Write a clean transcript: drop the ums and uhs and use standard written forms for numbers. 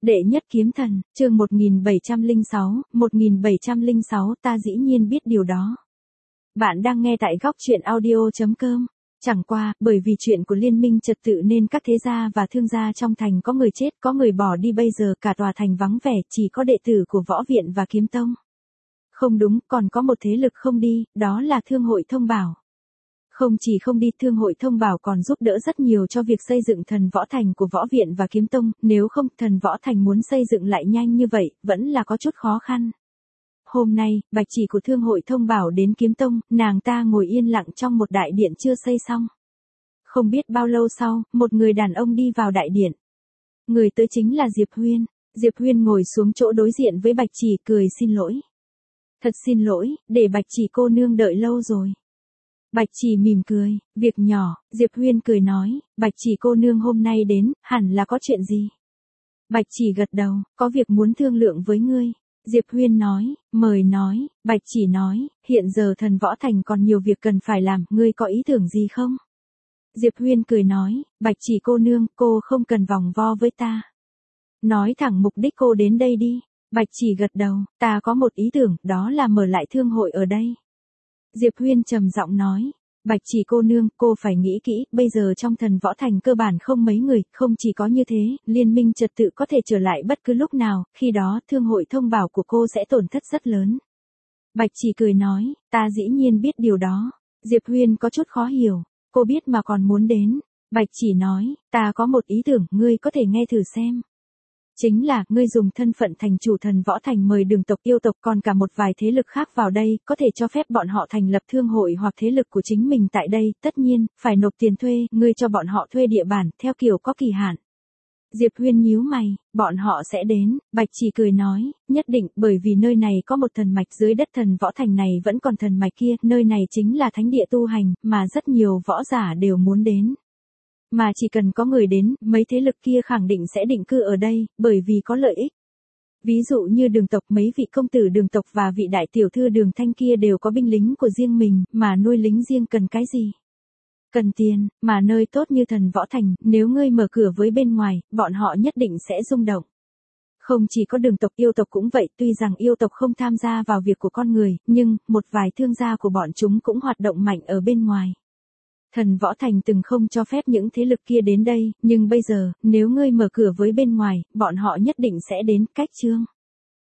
Đệ nhất kiếm thần, chương 1706, ta dĩ nhiên biết điều đó. Bạn đang nghe tại góc truyện audio.com. Chẳng qua, bởi vì chuyện của liên minh trật tự nên các thế gia và thương gia trong thành có người chết, có người bỏ đi, bây giờ cả tòa thành vắng vẻ, chỉ có đệ tử của võ viện và kiếm tông. Không đúng, còn có một thế lực không đi, đó là Thương hội Thông Bảo. Không chỉ không đi, Thương hội Thông Bảo còn giúp đỡ rất nhiều cho việc xây dựng thần võ thành của võ viện và kiếm tông, nếu không thần võ thành muốn xây dựng lại nhanh như vậy, vẫn là có chút khó khăn. Hôm nay, bạch chỉ của Thương hội Thông Bảo đến kiếm tông, nàng ta ngồi yên lặng trong một đại điện chưa xây xong. Không biết bao lâu sau, một người đàn ông đi vào đại điện. Người tới chính là Diệp Huyên. Diệp Huyên ngồi xuống chỗ đối diện với bạch chỉ, cười xin lỗi. Thật xin lỗi, để bạch chỉ cô nương đợi lâu rồi. Bạch chỉ mỉm cười, việc nhỏ, Diệp Huyên cười nói, bạch chỉ cô nương hôm nay đến, hẳn là có chuyện gì? Bạch chỉ gật đầu, có việc muốn thương lượng với ngươi. Diệp Huyên nói, mời nói, bạch chỉ nói, hiện giờ thần võ thành còn nhiều việc cần phải làm, ngươi có ý tưởng gì không? Diệp Huyên cười nói, bạch chỉ cô nương, cô không cần vòng vo với ta. Nói thẳng mục đích cô đến đây đi. Bạch chỉ gật đầu, ta có một ý tưởng, đó là mở lại thương hội ở đây. Diệp Huyên trầm giọng nói, bạch chỉ cô nương, cô phải nghĩ kỹ, bây giờ trong thần võ thành cơ bản không mấy người, không chỉ có như thế, liên minh trật tự có thể trở lại bất cứ lúc nào, khi đó Thương hội Thông Bảo của cô sẽ tổn thất rất lớn. Bạch chỉ cười nói, ta dĩ nhiên biết điều đó. Diệp Huyên có chút khó hiểu, cô biết mà còn muốn đến. Bạch chỉ nói, ta có một ý tưởng, ngươi có thể nghe thử xem. Chính là, ngươi dùng thân phận thành chủ thần võ thành mời Đường tộc, Yêu tộc còn cả một vài thế lực khác vào đây, có thể cho phép bọn họ thành lập thương hội hoặc thế lực của chính mình tại đây, tất nhiên, phải nộp tiền thuê, ngươi cho bọn họ thuê địa bàn, theo kiểu có kỳ hạn. Diệp Huyên nhíu mày, bọn họ sẽ đến, bạch chỉ cười nói, nhất định, bởi vì nơi này có một thần mạch, dưới đất thần võ thành này vẫn còn thần mạch kia, nơi này chính là thánh địa tu hành, mà rất nhiều võ giả đều muốn đến. Mà chỉ cần có người đến, mấy thế lực kia khẳng định sẽ định cư ở đây, bởi vì có lợi ích. Ví dụ như Đường tộc, mấy vị công tử Đường tộc và vị đại tiểu thư Đường Thanh kia đều có binh lính của riêng mình, mà nuôi lính riêng cần cái gì? Cần tiền, mà nơi tốt như thần võ thành, nếu ngươi mở cửa với bên ngoài, bọn họ nhất định sẽ rung động. Không chỉ có Đường tộc, Yêu tộc cũng vậy, tuy rằng Yêu tộc không tham gia vào việc của con người, nhưng, một vài thương gia của bọn chúng cũng hoạt động mạnh ở bên ngoài. Thần võ thành từng không cho phép những thế lực kia đến đây, nhưng bây giờ, nếu ngươi mở cửa với bên ngoài, bọn họ nhất định sẽ đến. Cách chương